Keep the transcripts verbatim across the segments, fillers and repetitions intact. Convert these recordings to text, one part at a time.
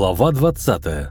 Глава двадцатая.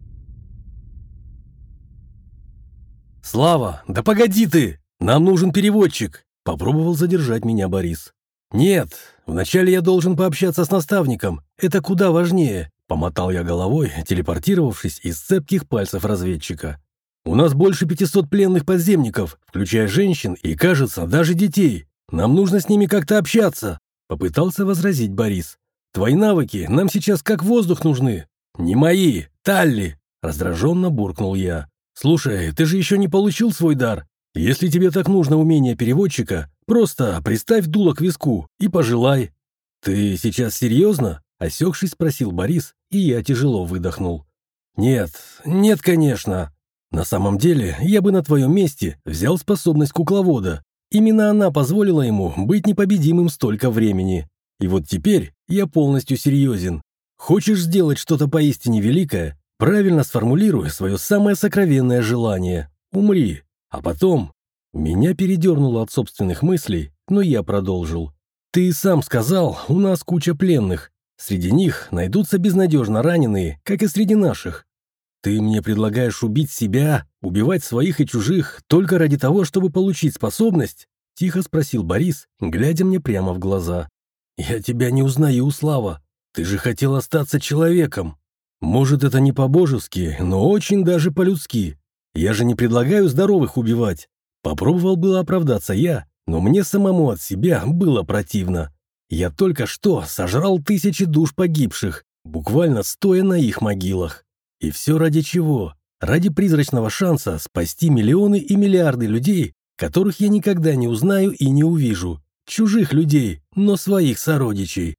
«Слава, да погоди ты! Нам нужен переводчик!» — попробовал задержать меня Борис. «Нет, вначале я должен пообщаться с наставником. Это куда важнее!» — помотал я головой, телепортировавшись из цепких пальцев разведчика. «У нас больше пятисот пленных подземников, включая женщин и, кажется, даже детей. Нам нужно с ними как-то общаться!» — попытался возразить Борис. «Твои навыки нам сейчас как воздух нужны». «Не мои, Талли!» — раздраженно буркнул я. «Слушай, ты же еще не получил свой дар. Если тебе так нужно умение переводчика, просто приставь дуло к виску и пожелай». «Ты сейчас серьезно?» — осекшись, спросил Борис, и я тяжело выдохнул. «Нет, нет, конечно. На самом деле, я бы на твоем месте взял способность кукловода. Именно она позволила ему быть непобедимым столько времени. И вот теперь я полностью серьезен. Хочешь сделать что-то поистине великое? Правильно сформулируй свое самое сокровенное желание. Умри. А потом...» Меня передернуло от собственных мыслей, но я продолжил. «Ты сам сказал, у нас куча пленных. Среди них найдутся безнадежно раненые, как и среди наших. Ты мне предлагаешь убить себя, убивать своих и чужих только ради того, чтобы получить способность?» — тихо спросил Борис, глядя мне прямо в глаза. «Я тебя не узнаю, Слава. Ты же хотел остаться человеком. Может, это не по-божески, но очень даже по-людски. Я же не предлагаю здоровых убивать». Попробовал было оправдаться я, но мне самому от себя было противно. Я только что сожрал тысячи душ погибших, буквально стоя на их могилах. И все ради чего? Ради призрачного шанса спасти миллионы и миллиарды людей, которых я никогда не узнаю и не увижу. Чужих людей, но своих сородичей.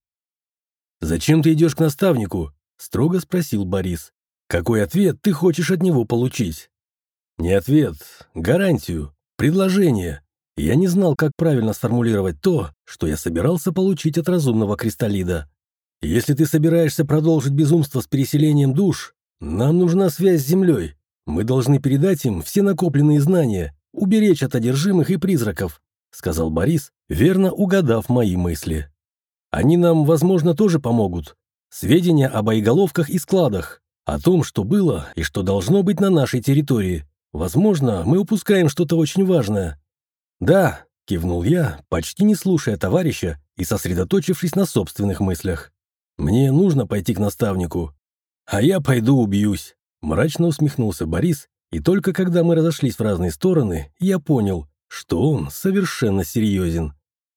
«Зачем ты идешь к наставнику?» — строго спросил Борис. «Какой ответ ты хочешь от него получить?» «Не ответ, гарантию, предложение». Я не знал, как правильно сформулировать то, что я собирался получить от разумного кристаллида. «Если ты собираешься продолжить безумство с переселением душ, нам нужна связь с Землей. Мы должны передать им все накопленные знания, уберечь от одержимых и призраков», — сказал Борис, верно угадав мои мысли. «Они нам, возможно, тоже помогут. Сведения о боеголовках и складах, о том, что было и что должно быть на нашей территории. Возможно, мы упускаем что-то очень важное». «Да», — кивнул я, почти не слушая товарища и сосредоточившись на собственных мыслях. «Мне нужно пойти к наставнику». «А я пойду убьюсь», — мрачно усмехнулся Борис, и только когда мы разошлись в разные стороны, я понял, что он совершенно серьезен.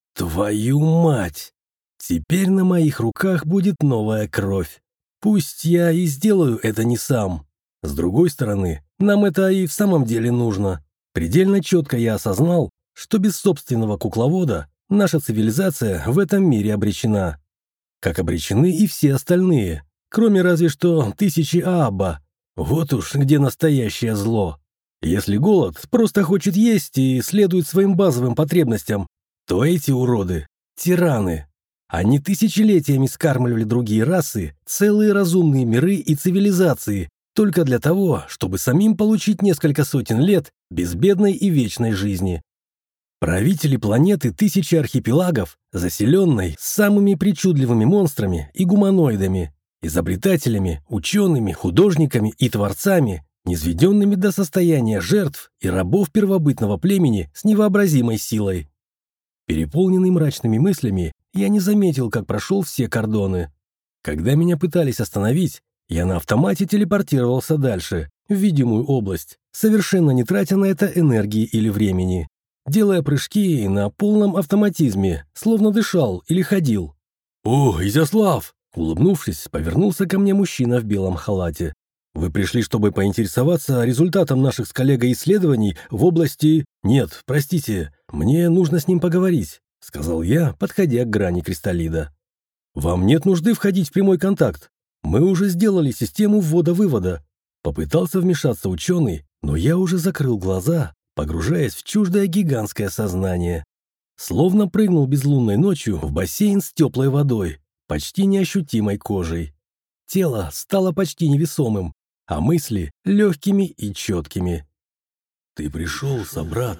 «Твою мать! Теперь на моих руках будет новая кровь. Пусть я и сделаю это не сам. С другой стороны, нам это и в самом деле нужно. Предельно четко я осознал, что без собственного кукловода наша цивилизация в этом мире обречена. Как обречены и все остальные, кроме разве что тысячи Аабба. Вот уж где настоящее зло. Если голод просто хочет есть и следует своим базовым потребностям, то эти уроды – тираны. Они тысячелетиями скармливали другие расы, целые разумные миры и цивилизации, только для того, чтобы самим получить несколько сотен лет безбедной и вечной жизни. Правители планеты тысячи архипелагов, заселенной самыми причудливыми монстрами и гуманоидами, изобретателями, учеными, художниками и творцами, низведенными до состояния жертв и рабов первобытного племени с невообразимой силой. Переполненный мрачными мыслями, я не заметил, как прошел все кордоны. Когда меня пытались остановить, я на автомате телепортировался дальше, в видимую область, совершенно не тратя на это энергии или времени, делая прыжки на полном автоматизме, словно дышал или ходил. «О, Изяслав!» — улыбнувшись, повернулся ко мне мужчина в белом халате. «Вы пришли, чтобы поинтересоваться результатом наших с коллегой исследований в области...» «Нет, простите, мне нужно с ним поговорить», — сказал я, подходя к грани кристаллида. «Вам нет нужды входить в прямой контакт. Мы уже сделали систему ввода-вывода». Попытался вмешаться ученый, но я уже закрыл глаза, погружаясь в чуждое гигантское сознание. Словно прыгнул безлунной ночью в бассейн с теплой водой, почти неощутимой кожей. Тело стало почти невесомым, а мысли легкими и четкими. «Ты пришел, собрат.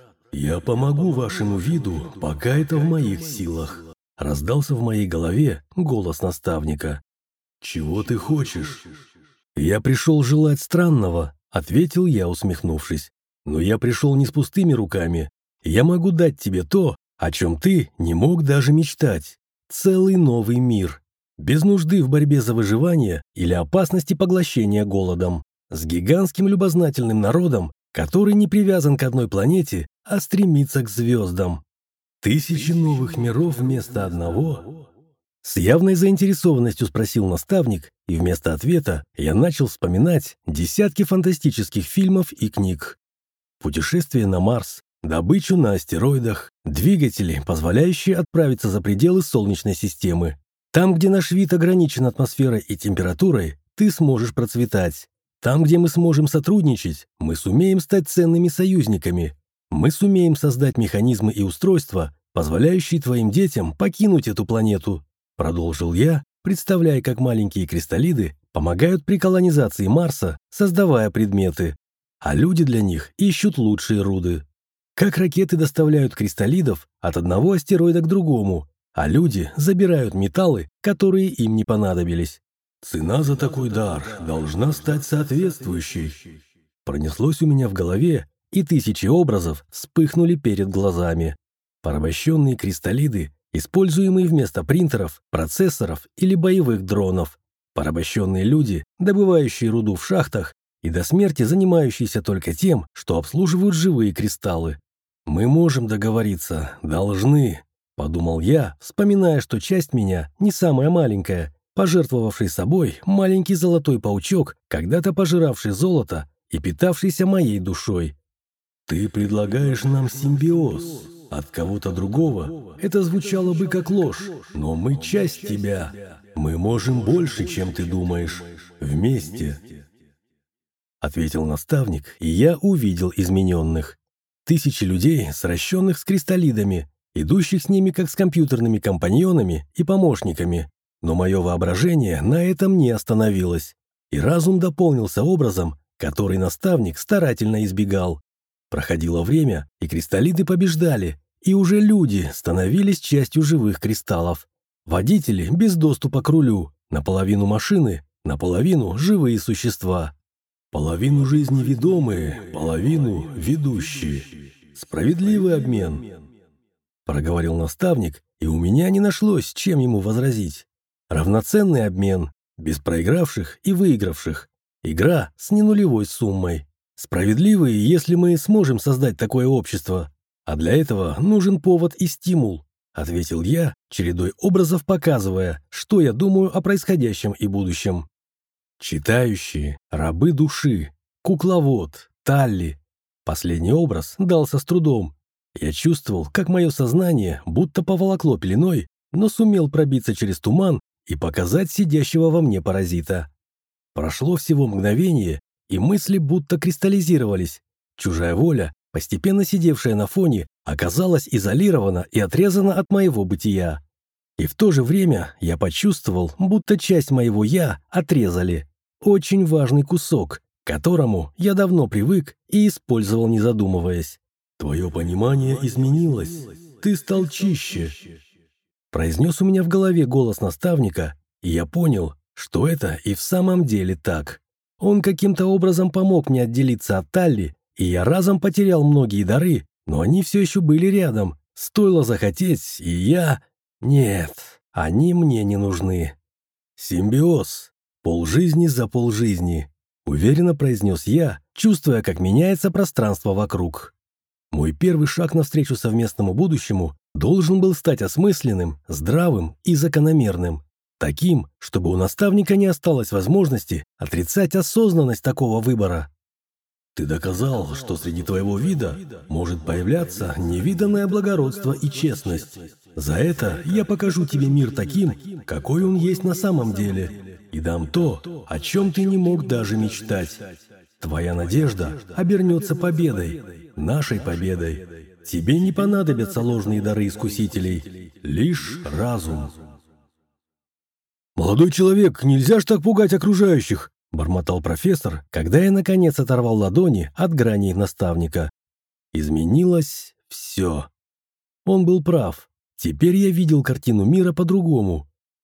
Я помогу вашему виду, пока это в моих силах», — раздался в моей голове голос наставника. «Чего ты хочешь?» «Я пришел желать странного», — ответил я, усмехнувшись. «Но я пришел не с пустыми руками. Я могу дать тебе то, о чем ты не мог даже мечтать. Целый новый мир. Без нужды в борьбе за выживание или опасности поглощения голодом. С гигантским любознательным народом, который не привязан к одной планете, а стремится к звездам. Тысячи новых миров вместо одного?» С явной заинтересованностью спросил наставник, и вместо ответа я начал вспоминать десятки фантастических фильмов и книг. Путешествие на Марс, добычу на астероидах, двигатели, позволяющие отправиться за пределы Солнечной системы. Там, где наш вид ограничен атмосферой и температурой, ты сможешь процветать. Там, где мы сможем сотрудничать, мы сумеем стать ценными союзниками. Мы сумеем создать механизмы и устройства, позволяющие твоим детям покинуть эту планету. Продолжил я, представляя, как маленькие кристаллиды помогают при колонизации Марса, создавая предметы. А люди для них ищут лучшие руды. Как ракеты доставляют кристаллидов от одного астероида к другому, а люди забирают металлы, которые им не понадобились. «Цена за такой дар должна стать соответствующей». Пронеслось у меня в голове, и тысячи образов вспыхнули перед глазами. Порабощенные кристаллиды, используемые вместо принтеров, процессоров или боевых дронов. Порабощенные люди, добывающие руду в шахтах и до смерти занимающиеся только тем, что обслуживают живые кристаллы. «Мы можем договориться, должны», — подумал я, вспоминая, что часть меня не самая маленькая, пожертвовавший собой маленький золотой паучок, когда-то пожиравший золото и питавшийся моей душой. «Ты предлагаешь нам симбиоз. От кого-то другого это звучало бы как ложь, но мы часть тебя. Мы можем больше, чем ты думаешь. Вместе», — ответил наставник, и я увидел измененных. Тысячи людей, сращенных с кристаллидами, идущих с ними как с компьютерными компаньонами и помощниками. Но мое воображение на этом не остановилось, и разум дополнился образом, который наставник старательно избегал. Проходило время, и кристаллиды побеждали, и уже люди становились частью живых кристаллов. Водители без доступа к рулю, наполовину машины, наполовину живые существа. Половину жизни ведомые, половину ведущие. Справедливый обмен, проговорил наставник, и у меня не нашлось, чем ему возразить. Равноценный обмен, без проигравших и выигравших. Игра с ненулевой суммой. Справедливый, если мы сможем создать такое общество. А для этого нужен повод и стимул, ответил я, чередой образов показывая, что я думаю о происходящем и будущем. Читающие, рабы души, кукловод, Талли. Последний образ дался с трудом. Я чувствовал, как мое сознание будто поволокло пеленой, но сумел пробиться через туман и показать сидящего во мне паразита. Прошло всего мгновение, и мысли будто кристаллизировались. Чужая воля, постепенно сидевшая на фоне, оказалась изолирована и отрезана от моего бытия. И в то же время я почувствовал, будто часть моего «я» отрезали. Очень важный кусок, к которому я давно привык и использовал, не задумываясь. «Твое понимание изменилось. Ты стал чище», — произнес у меня в голове голос наставника, и я понял, что это и в самом деле так. Он каким-то образом помог мне отделиться от Талли, и я разом потерял многие дары, но они все еще были рядом. Стоило захотеть, и я... Нет, они мне не нужны. «Симбиоз. Полжизни за полжизни», — уверенно произнес я, чувствуя, как меняется пространство вокруг. Мой первый шаг навстречу совместному будущему должен был стать осмысленным, здравым и закономерным. Таким, чтобы у наставника не осталось возможности отрицать осознанность такого выбора. «Ты доказал, что среди твоего вида может появляться невиданное благородство и честность. За это я покажу тебе мир таким, какой он есть на самом деле, и дам то, о чем ты не мог даже мечтать. Твоя надежда обернется победой, нашей победой. Тебе не понадобятся ложные дары искусителей, лишь разум». «Молодой человек, нельзя ж так пугать окружающих!» — бормотал профессор, когда я, наконец, оторвал ладони от граней наставника. Изменилось все. Он был прав. Теперь я видел картину мира по-другому.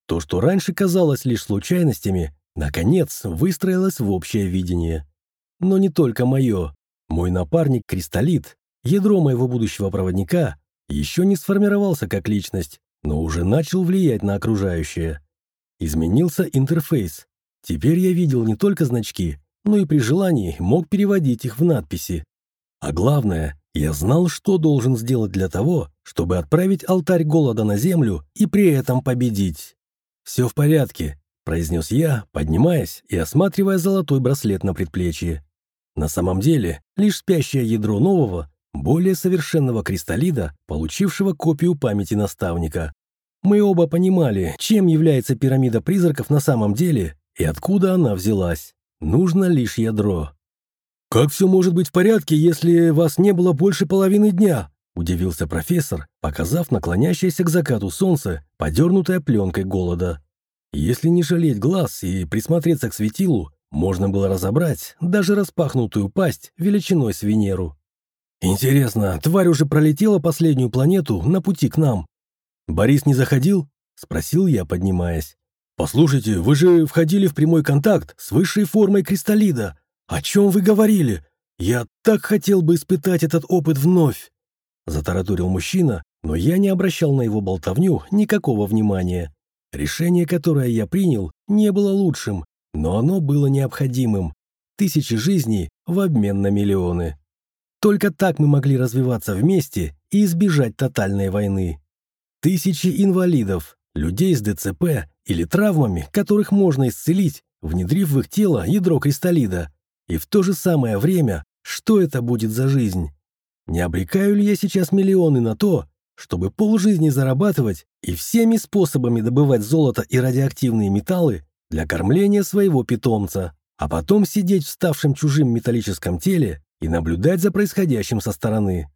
То, что раньше казалось лишь случайностями, наконец выстроилось в общее видение. Но не только мое. Мой напарник Кристаллит, ядро моего будущего проводника, еще не сформировался как личность, но уже начал влиять на окружающее. Изменился интерфейс. Теперь я видел не только значки, но и при желании мог переводить их в надписи. А главное, я знал, что должен сделать для того, чтобы отправить алтарь голода на землю и при этом победить. «Все в порядке», — произнес я, поднимаясь и осматривая золотой браслет на предплечье. На самом деле, лишь спящее ядро нового, более совершенного кристаллида, получившего копию памяти наставника. Мы оба понимали, чем является пирамида призраков на самом деле и откуда она взялась. Нужно лишь ядро. «Как все может быть в порядке, если вас не было больше половины дня?» – удивился профессор, показав наклонящееся к закату солнце, подернутое пленкой голода. Если не жалеть глаз и присмотреться к светилу, можно было разобрать даже распахнутую пасть величиной с Венеру. «Интересно, тварь уже пролетела последнюю планету на пути к нам?» «Борис не заходил?» – спросил я, поднимаясь. «Послушайте, вы же входили в прямой контакт с высшей формой кристаллида. О чем вы говорили? Я так хотел бы испытать этот опыт вновь!» Затараторил мужчина, но я не обращал на его болтовню никакого внимания. Решение, которое я принял, не было лучшим, но оно было необходимым. Тысячи жизней в обмен на миллионы. Только так мы могли развиваться вместе и избежать тотальной войны. Тысячи инвалидов, людей с ДЦП или травмами, которых можно исцелить, внедрив в их тело ядро кристаллида. И в то же самое время, что это будет за жизнь? Не обрекаю ли я сейчас миллионы на то, чтобы полжизни зарабатывать и всеми способами добывать золото и радиоактивные металлы для кормления своего питомца, а потом сидеть в ставшем чужим металлическом теле и наблюдать за происходящим со стороны?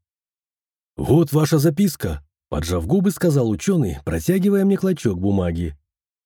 «Вот ваша записка», — поджав губы, сказал ученый, протягивая мне клочок бумаги.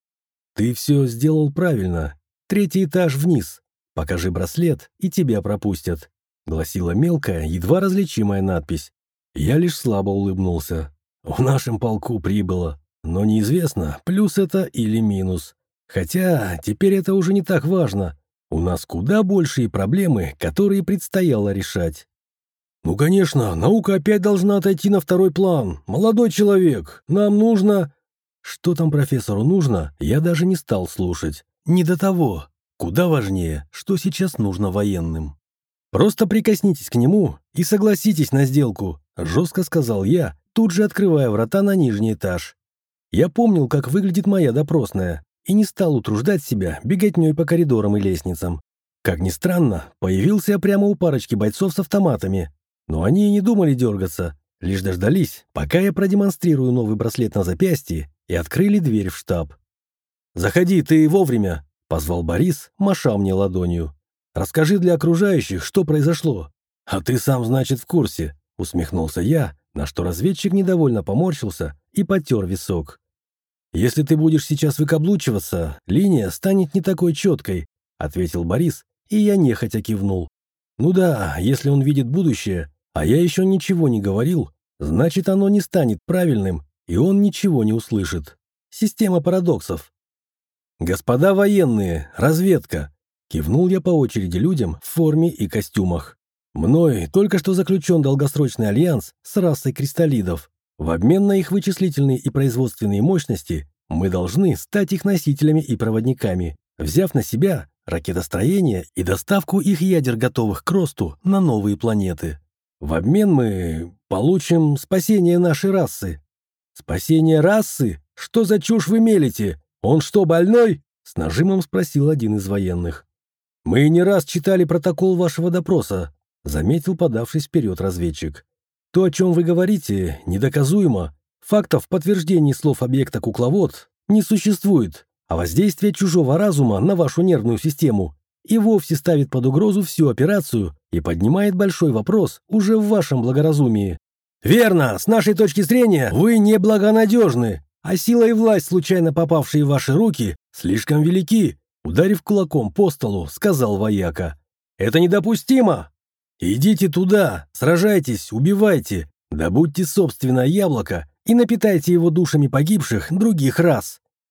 «Ты все сделал правильно. Третий этаж вниз. Покажи браслет, и тебя пропустят», — гласила мелкая, едва различимая надпись. Я лишь слабо улыбнулся. В нашем полку прибыло, но неизвестно, плюс это или минус. Хотя теперь это уже не так важно. У нас куда большие проблемы, которые предстояло решать. «Ну, конечно, наука опять должна отойти на второй план. Молодой человек, нам нужно...» Что там профессору нужно, я даже не стал слушать. Не до того. Куда важнее, что сейчас нужно военным. «Просто прикоснитесь к нему и согласитесь на сделку», — жестко сказал я, тут же открывая врата на нижний этаж. Я помнил, как выглядит моя допросная, и не стал утруждать себя беготней по коридорам и лестницам. Как ни странно, появился я прямо у парочки бойцов с автоматами, но они и не думали дергаться, лишь дождались, пока я продемонстрирую новый браслет на запястье, и открыли дверь в штаб. «Заходи, ты вовремя», — позвал Борис, маша мне ладонью. «Расскажи для окружающих, что произошло». «А ты сам, значит, в курсе», — усмехнулся я, на что разведчик недовольно поморщился и потер висок. «Если ты будешь сейчас выкаблучиваться, линия станет не такой четкой», — ответил Борис, и я нехотя кивнул. «Ну да, если он видит будущее, а я еще ничего не говорил, значит, оно не станет правильным, и он ничего не услышит. Система парадоксов». «Господа военные, разведка!» — кивнул я по очереди людям в форме и костюмах. «Мной только что заключен долгосрочный альянс с расой кристаллидов. В обмен на их вычислительные и производственные мощности мы должны стать их носителями и проводниками, взяв на себя ракетостроение и доставку их ядер, готовых к росту, на новые планеты. В обмен мы получим спасение нашей расы». «Спасение расы? Что за чушь вы мелите? Он что, больной?» — с нажимом спросил один из военных. «Мы не раз читали протокол вашего допроса», — заметил подавшись вперед разведчик. «То, о чем вы говорите, недоказуемо. Фактов в подтверждении слов объекта «Кукловод» не существует, а воздействие чужого разума на вашу нервную систему и вовсе ставит под угрозу всю операцию и поднимает большой вопрос уже в вашем благоразумии». «Верно, с нашей точки зрения вы неблагонадежны, а сила и власть, случайно попавшие в ваши руки, слишком велики», — ударив кулаком по столу, сказал вояка. «Это недопустимо! Идите туда, сражайтесь, убивайте, добудьте собственное яблоко и напитайте его душами погибших других рас.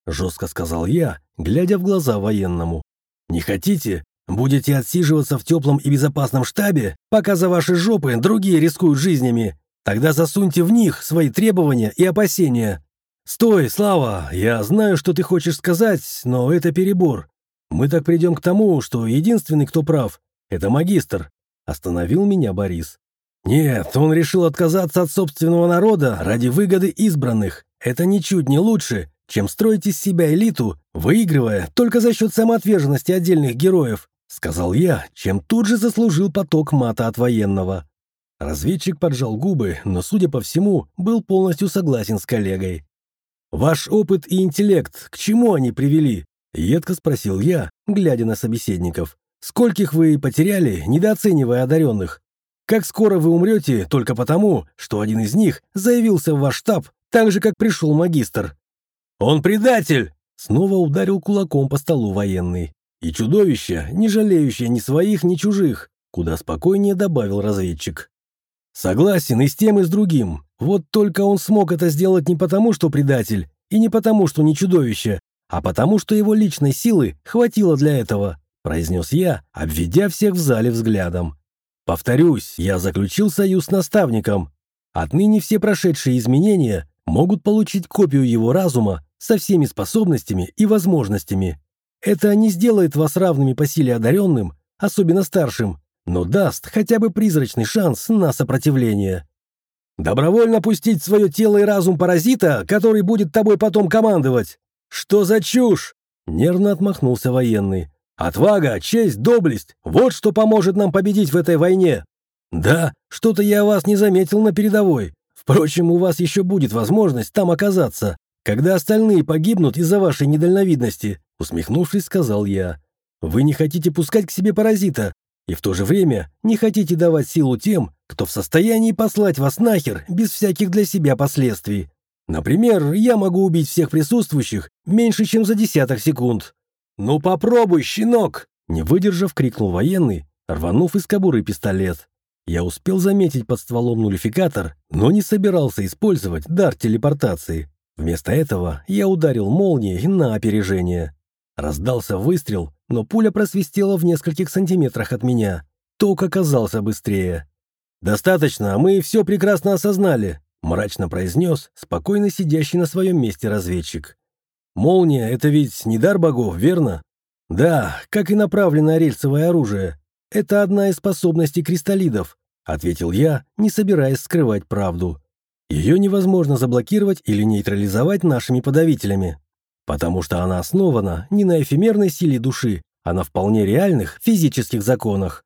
жестко сказал я, глядя в глаза военному. «Не хотите? Будете отсиживаться в теплом и безопасном штабе, пока за ваши жопы другие рискуют жизнями? Тогда засуньте в них свои требования и опасения». «Стой, Слава, я знаю, что ты хочешь сказать, но это перебор. Мы так придем к тому, что единственный, кто прав, это магистр», — остановил меня Борис. «Нет, он решил отказаться от собственного народа ради выгоды избранных. Это ничуть не лучше, чем строить из себя элиту, выигрывая только за счет самоотверженности отдельных героев», — сказал я, чем тут же заслужил поток мата от военного. Разведчик поджал губы, но, судя по всему, был полностью согласен с коллегой. «Ваш опыт и интеллект, к чему они привели?» — едко спросил я, глядя на собеседников. «Скольких вы потеряли, недооценивая одаренных? Как скоро вы умрете только потому, что один из них заявился в ваш штаб, так же, как пришел магистр?» «Он предатель!» — снова ударил кулаком по столу военный. «И чудовище, не жалеющее ни своих, ни чужих», — куда спокойнее добавил разведчик. «Согласен и с тем, и с другим. Вот только он смог это сделать не потому, что предатель, и не потому, что не чудовище, а потому, что его личной силы хватило для этого», — произнес я, обведя всех в зале взглядом. «Повторюсь, я заключил союз с наставником. Отныне все прошедшие изменения могут получить копию его разума со всеми способностями и возможностями. Это не сделает вас равными по силе одаренным, особенно старшим, но даст хотя бы призрачный шанс на сопротивление. Добровольно пустить в свое тело и разум паразита, который будет тобой потом командовать? Что за чушь?» — нервно отмахнулся военный. «Отвага, честь, доблесть — вот что поможет нам победить в этой войне». «Да, что-то я вас не заметил на передовой. Впрочем, у вас еще будет возможность там оказаться, когда остальные погибнут из-за вашей недальновидности», — усмехнувшись, сказал я. «Вы не хотите пускать к себе паразита, и в то же время не хотите давать силу тем, кто в состоянии послать вас нахер без всяких для себя последствий. Например, я могу убить всех присутствующих меньше, чем за десяток секунд». «Ну попробуй, щенок!» — не выдержав, крикнул военный, рванув из кобуры пистолет. Я успел заметить под стволом нулификатор, но не собирался использовать дар телепортации. Вместо этого я ударил молнией на опережение. Раздался выстрел, но пуля просвистела в нескольких сантиметрах от меня. Ток оказался быстрее. «Достаточно, мы все прекрасно осознали», — мрачно произнес спокойно сидящий на своем месте разведчик. «Молния — это ведь не дар богов, верно?» «Да, как и направленное рельсовое оружие. Это одна из способностей кристаллидов», — ответил я, не собираясь скрывать правду. «Ее невозможно заблокировать или нейтрализовать нашими подавителями, потому что она основана не на эфемерной силе души, а на вполне реальных физических законах».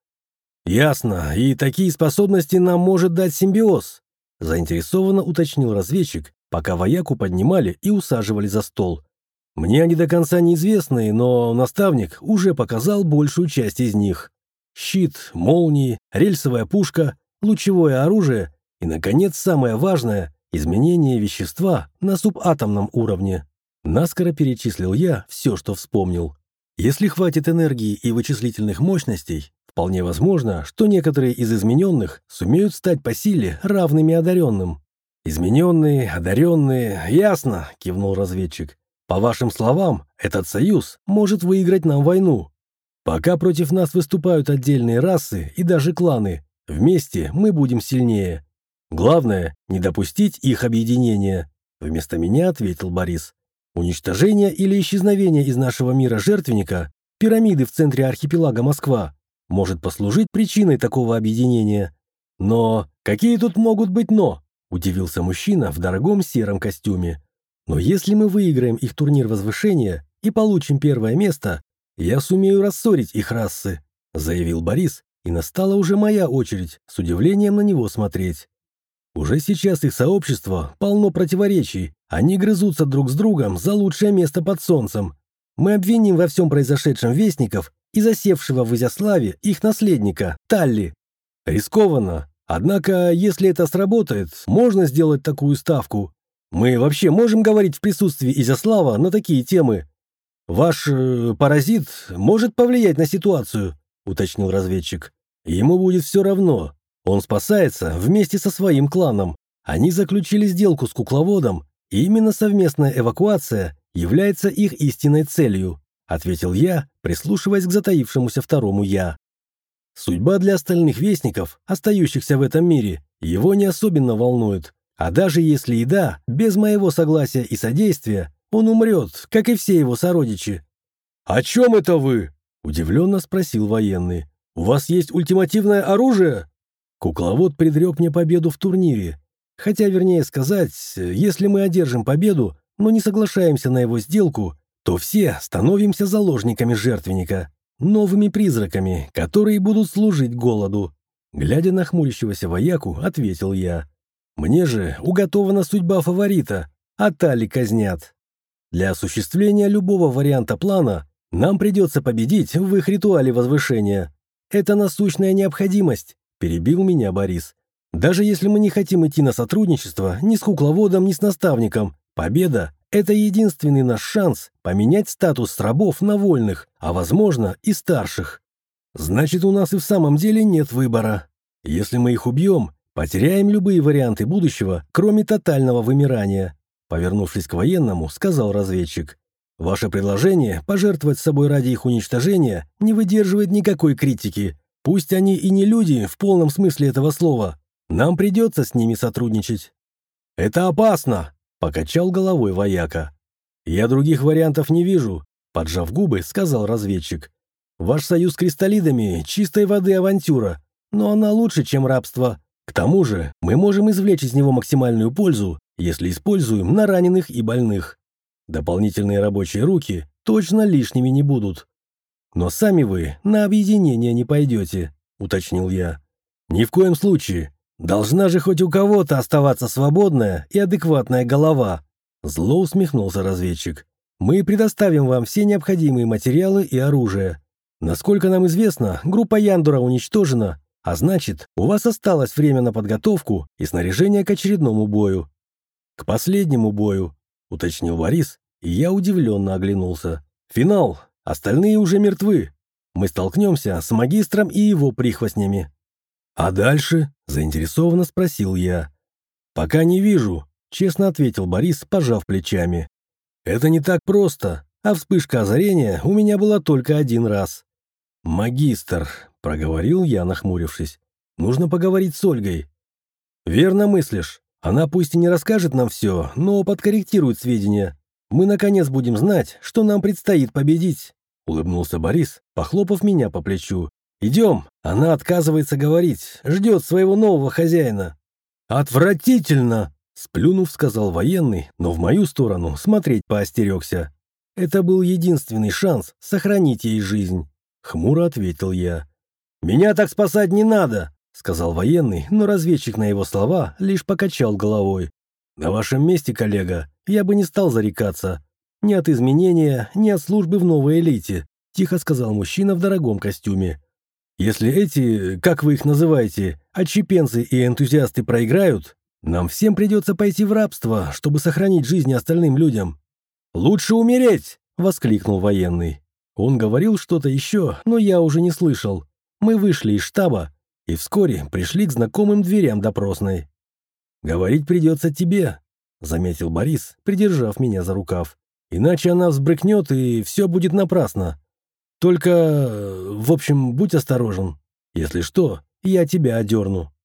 «Ясно, и такие способности нам может дать симбиоз», — заинтересованно уточнил разведчик, пока вояку поднимали и усаживали за стол. «Мне они до конца неизвестны, но наставник уже показал большую часть из них. Щит, молнии, рельсовая пушка, лучевое оружие и, наконец, самое важное — изменение вещества на субатомном уровне». Наскоро перечислил я все, что вспомнил. Если хватит энергии и вычислительных мощностей, вполне возможно, что некоторые из измененных сумеют стать по силе равными одаренным. «Измененные, одаренные, ясно», — кивнул разведчик. «По вашим словам, этот союз может выиграть нам войну. Пока против нас выступают отдельные расы и даже кланы, вместе мы будем сильнее. Главное, не допустить их объединения», — вместо меня ответил Борис. «Уничтожение или исчезновение из нашего мира жертвенника, пирамиды в центре архипелага Москва, может послужить причиной такого объединения. Но какие тут могут быть «но»?» — удивился мужчина в дорогом сером костюме. «Но если мы выиграем их турнир возвышения и получим первое место, я сумею рассорить их расы», — заявил Борис, и настала уже моя очередь с удивлением на него смотреть. «Уже сейчас их сообщество полно противоречий, они грызутся друг с другом за лучшее место под солнцем. Мы обвиним во всем произошедшем вестников и засевшего в Изяславе их наследника, Талли. Рискованно, однако, если это сработает, можно сделать такую ставку. Мы вообще можем говорить в присутствии Изяслава на такие темы. Ваш э, паразит может повлиять на ситуацию», — уточнил разведчик. «Ему будет все равно. Он спасается вместе со своим кланом. Они заключили сделку с кукловодом, и именно совместная эвакуация является их истинной целью», — ответил я, прислушиваясь к затаившемуся второму «я». Судьба для остальных вестников, остающихся в этом мире, его не особенно волнует. А даже если и да, без моего согласия и содействия, он умрет, как и все его сородичи. «О чем это вы?» — удивленно спросил военный. «У вас есть ультимативное оружие?» Кукловод предрек мне победу в турнире. Хотя, вернее сказать, если мы одержим победу, но не соглашаемся на его сделку, то все становимся заложниками жертвенника, новыми призраками, которые будут служить голоду. Глядя на хмурящегося вояку, ответил я. Мне же уготована судьба фаворита, а Тали казнят. Для осуществления любого варианта плана нам придется победить в их ритуале возвышения. Это насущная необходимость, перебил меня Борис. Даже если мы не хотим идти на сотрудничество ни с кукловодом, ни с наставником, победа — это единственный наш шанс поменять статус рабов на вольных, а, возможно, и старших. Значит, у нас и в самом деле нет выбора. Если мы их убьем, потеряем любые варианты будущего, кроме тотального вымирания. Повернувшись к военному, сказал разведчик. Ваше предложение пожертвовать собой ради их уничтожения не выдерживает никакой критики. Пусть они и не люди в полном смысле этого слова. Нам придется с ними сотрудничать. Это опасно, покачал головой вояка. Я других вариантов не вижу, поджав губы, сказал разведчик. Ваш союз с кристаллидами — чистой воды авантюра, но она лучше, чем рабство. К тому же мы можем извлечь из него максимальную пользу, если используем на раненых и больных. Дополнительные рабочие руки точно лишними не будут. Но сами вы на объединение не пойдете, уточнил я. Ни в коем случае. Должна же хоть у кого-то оставаться свободная и адекватная голова. Зло усмехнулся разведчик. Мы предоставим вам все необходимые материалы и оружие. Насколько нам известно, группа Яндура уничтожена, а значит, у вас осталось время на подготовку и снаряжение к очередному бою. К последнему бою, уточнил Борис, и я удивленно оглянулся. Финал. Остальные уже мертвы. Мы столкнемся с магистром и его прихвостнями. А дальше? Заинтересованно спросил я. Пока не вижу, честно ответил Борис, пожав плечами. Это не так просто, а вспышка озарения у меня была только один раз. Магистр, проговорил я, нахмурившись. Нужно поговорить с Ольгой. Верно мыслишь. Она пусть и не расскажет нам все, но подкорректирует сведения. Мы, наконец, будем знать, что нам предстоит победить», — улыбнулся Борис, похлопав меня по плечу. «Идем, она отказывается говорить, ждет своего нового хозяина». «Отвратительно!» — сплюнув, сказал военный, но в мою сторону смотреть поостерегся. «Это был единственный шанс сохранить ей жизнь», — хмуро ответил я. «Меня так спасать не надо», — сказал военный, но разведчик на его слова лишь покачал головой. «На вашем месте, коллега, я бы не стал зарекаться. Ни от изменения, ни от службы в новой элите», — тихо сказал мужчина в дорогом костюме. «Если эти, как вы их называете, отщепенцы и энтузиасты проиграют, нам всем придется пойти в рабство, чтобы сохранить жизни остальным людям». «Лучше умереть!» — воскликнул военный. Он говорил что-то еще, но я уже не слышал. Мы вышли из штаба и вскоре пришли к знакомым дверям допросной. «Говорить придется тебе», — заметил Борис, придержав меня за рукав. «Иначе она взбрыкнет, и все будет напрасно. Только, в общем, будь осторожен. Если что, я тебя одерну».